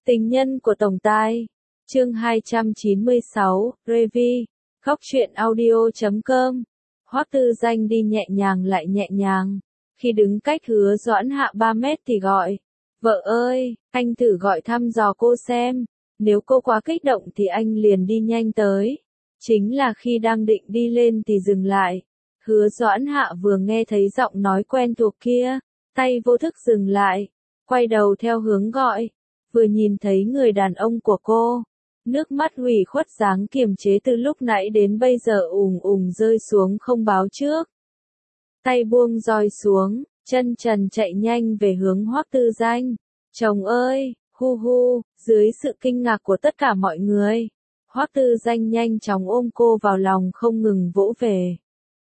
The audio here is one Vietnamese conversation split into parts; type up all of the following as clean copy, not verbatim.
Tình nhân của tổng tài. Chương 296, Revi. Khóc chuyện audio.com. Hoắc Tư Danh đi nhẹ nhàng lại nhẹ nhàng. Khi đứng cách Hứa Doãn Hạ 3 mét thì gọi. Vợ ơi, anh thử gọi thăm dò cô xem. Nếu cô quá kích động thì anh liền đi nhanh tới. Chính là khi đang định đi lên thì dừng lại. Hứa Doãn Hạ vừa nghe thấy giọng nói quen thuộc kia, tay vô thức dừng lại, quay đầu theo hướng gọi, vừa nhìn thấy người đàn ông của cô. Nước mắt ủy khuất dáng kiềm chế từ lúc nãy đến bây giờ ùn ùn rơi xuống không báo trước. Tay buông roi xuống, chân trần chạy nhanh về hướng Hoắc Tư Danh. Chồng ơi, hu hu, dưới sự kinh ngạc của tất cả mọi người, Hoắc Tư Danh nhanh chóng ôm cô vào lòng không ngừng vỗ về.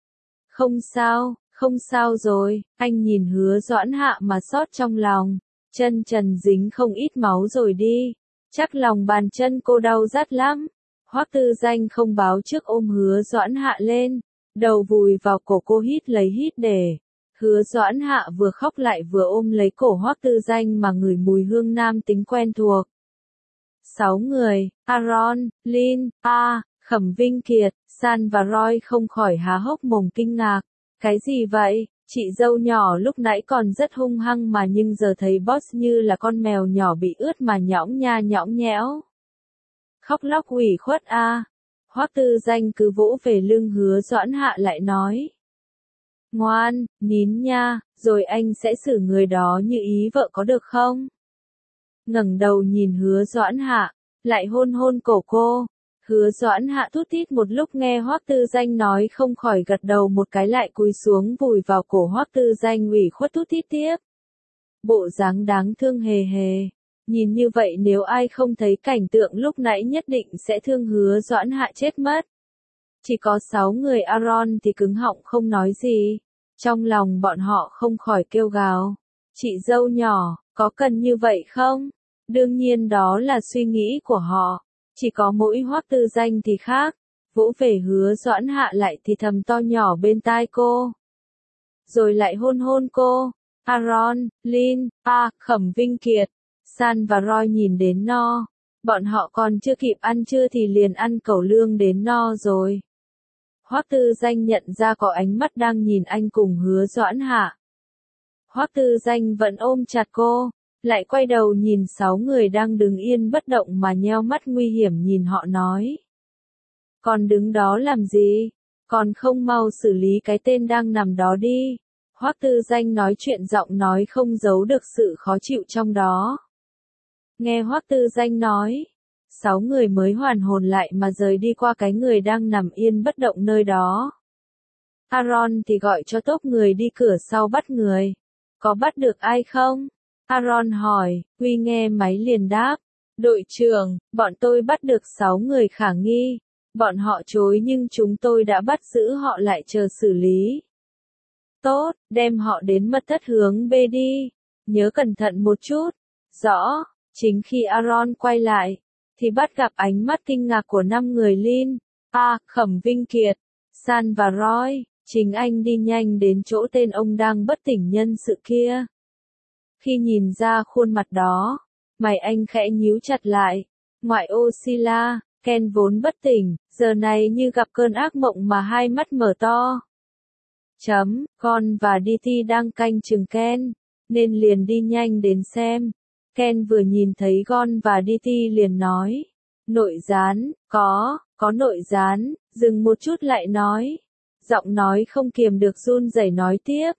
Không sao rồi, anh nhìn Hứa Doãn Hạ mà xót trong lòng, chân trần dính không ít máu rồi đi, chắc lòng bàn chân cô đau rát lắm. Hoắc Tư Danh không báo trước ôm Hứa Doãn Hạ lên, đầu vùi vào cổ cô hít lấy hít để. Hứa Doãn Hạ vừa khóc lại vừa ôm lấy cổ Hoắc Tư Danh mà ngửi mùi hương nam tính quen thuộc. 6 người, Aaron, Lin, Khẩm Vinh Kiệt, San và Roy không khỏi há hốc mồm kinh ngạc. Cái gì vậy? Chị dâu nhỏ lúc nãy còn rất hung hăng mà nhưng giờ thấy boss như là con mèo nhỏ bị ướt mà nhõng nha nhõng nhẽo. Khóc lóc ủy khuất a. Hoắc Tư Danh cứ vỗ về lưng Hứa Doãn Hạ lại nói. Ngoan, nín nha, rồi anh sẽ xử người đó như ý vợ có được không? Ngẩng đầu nhìn Hứa Doãn Hạ, lại hôn hôn cổ cô. Hứa Doãn Hạ thút thít một lúc nghe Hoắc Tư Danh nói không khỏi gật đầu một cái lại cúi xuống vùi vào cổ Hoắc Tư Danh ủy khuất thút thít tiếp. Bộ dáng đáng thương hề hề. Nhìn như vậy nếu ai không thấy cảnh tượng lúc nãy nhất định sẽ thương Hứa Doãn Hạ chết mất. Chỉ có 6 người Aaron thì cứng họng không nói gì. Trong lòng bọn họ không khỏi kêu gào. Chị dâu nhỏ, có cần như vậy không? Đương nhiên đó là suy nghĩ của họ. Chỉ có mỗi Hoắc Tư Danh thì khác, vỗ về Hứa Doãn Hạ lại thì thầm to nhỏ bên tai cô. Rồi lại hôn hôn cô. Aaron, Lin, Khẩm Vinh Kiệt, San và Roy nhìn đến no. Bọn họ còn chưa kịp ăn trưa thì liền ăn cẩu lương đến no rồi. Hoắc Tư Danh nhận ra có ánh mắt đang nhìn anh cùng Hứa Doãn Hạ. Hoắc Tư Danh vẫn ôm chặt cô. Lại quay đầu nhìn 6 người đang đứng yên bất động mà nheo mắt nguy hiểm nhìn họ nói. Còn đứng đó làm gì? Còn không mau xử lý cái tên đang nằm đó đi. Hoắc Tư Danh nói chuyện giọng nói không giấu được sự khó chịu trong đó. Nghe Hoắc Tư Danh nói, 6 người mới hoàn hồn lại mà rời đi qua cái người đang nằm yên bất động nơi đó. Aaron thì gọi cho tốp người đi cửa sau bắt người. Có bắt được ai không? Aaron hỏi, Huy nghe máy liền đáp. Đội trưởng, bọn tôi bắt được 6 người khả nghi. Bọn họ chối nhưng chúng tôi đã bắt giữ họ lại chờ xử lý. Tốt, đem họ đến mật thất hướng B đi. Nhớ cẩn thận một chút. Rõ, chính khi Aaron quay lại, thì bắt gặp ánh mắt kinh ngạc của 5 người Lin, Khẩm Vinh Kiệt, San và Roy. Chính anh đi nhanh đến chỗ tên ông đang bất tỉnh nhân sự kia. Khi nhìn ra khuôn mặt đó, mày anh khẽ nhíu chặt lại. Ngoại ô Sila, Ken vốn bất tỉnh, giờ này như gặp cơn ác mộng mà hai mắt mở to. Con và Diti đang canh chừng Ken, nên liền đi nhanh đến xem. Ken vừa nhìn thấy Gon và Diti liền nói. Nội gián, có nội gián, dừng một chút lại nói. Giọng nói không kiềm được run rẩy nói tiếp.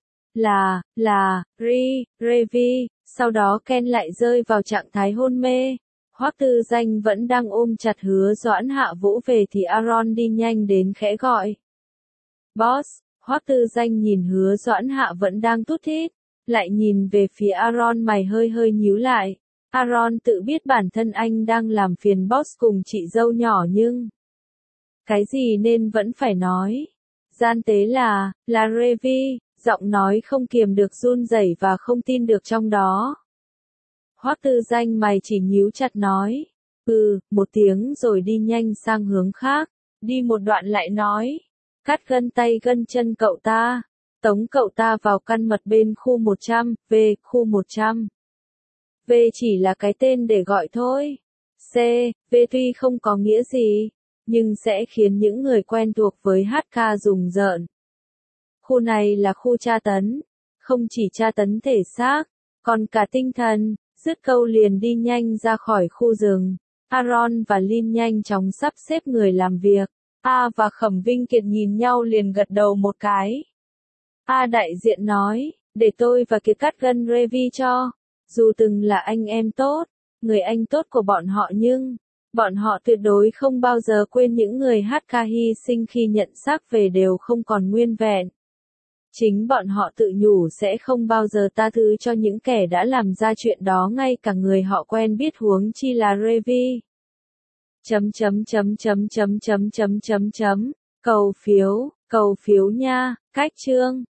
Revi, sau đó Ken lại rơi vào trạng thái hôn mê. Hoắc Tư Danh vẫn đang ôm chặt Hứa Doãn Hạ vỗ về thì Aaron đi nhanh đến khẽ gọi. Boss, Hoắc Tư Danh nhìn Hứa Doãn Hạ vẫn đang thút thít, lại nhìn về phía Aaron mày hơi nhíu lại. Aaron tự biết bản thân anh đang làm phiền boss cùng chị dâu nhỏ nhưng cái gì nên vẫn phải nói. Gian tế là Revi. Giọng nói không kiềm được run rẩy và không tin được trong đó. Hoắc Tư Danh mày chỉ nhíu chặt nói. Một tiếng rồi đi nhanh sang hướng khác. Đi một đoạn lại nói. Cắt gân tay gân chân cậu ta. Tống cậu ta vào căn mật bên khu 100, về khu 100. V chỉ là cái tên để gọi thôi. C. V tuy không có nghĩa gì, nhưng sẽ khiến những người quen thuộc với HK rùng rợn. Khu này là khu tra tấn, không chỉ tra tấn thể xác, còn cả tinh thần. Dứt câu liền đi nhanh ra khỏi khu rừng. Aaron và Lin nhanh chóng sắp xếp người làm việc. A và Khẩm Vinh Kiệt nhìn nhau liền gật đầu một cái. A đại diện nói, để tôi và Kiệt cắt gân Revi cho. Dù từng là anh em tốt, người anh tốt của bọn họ nhưng, bọn họ tuyệt đối không bao giờ quên những người HK hy sinh khi nhận xác về đều không còn nguyên vẹn. Chính bọn họ tự nhủ sẽ không bao giờ tha thứ cho những kẻ đã làm ra chuyện đó, ngay cả người họ quen biết, huống chi là Revi. Cầu phiếu nha, cách chương.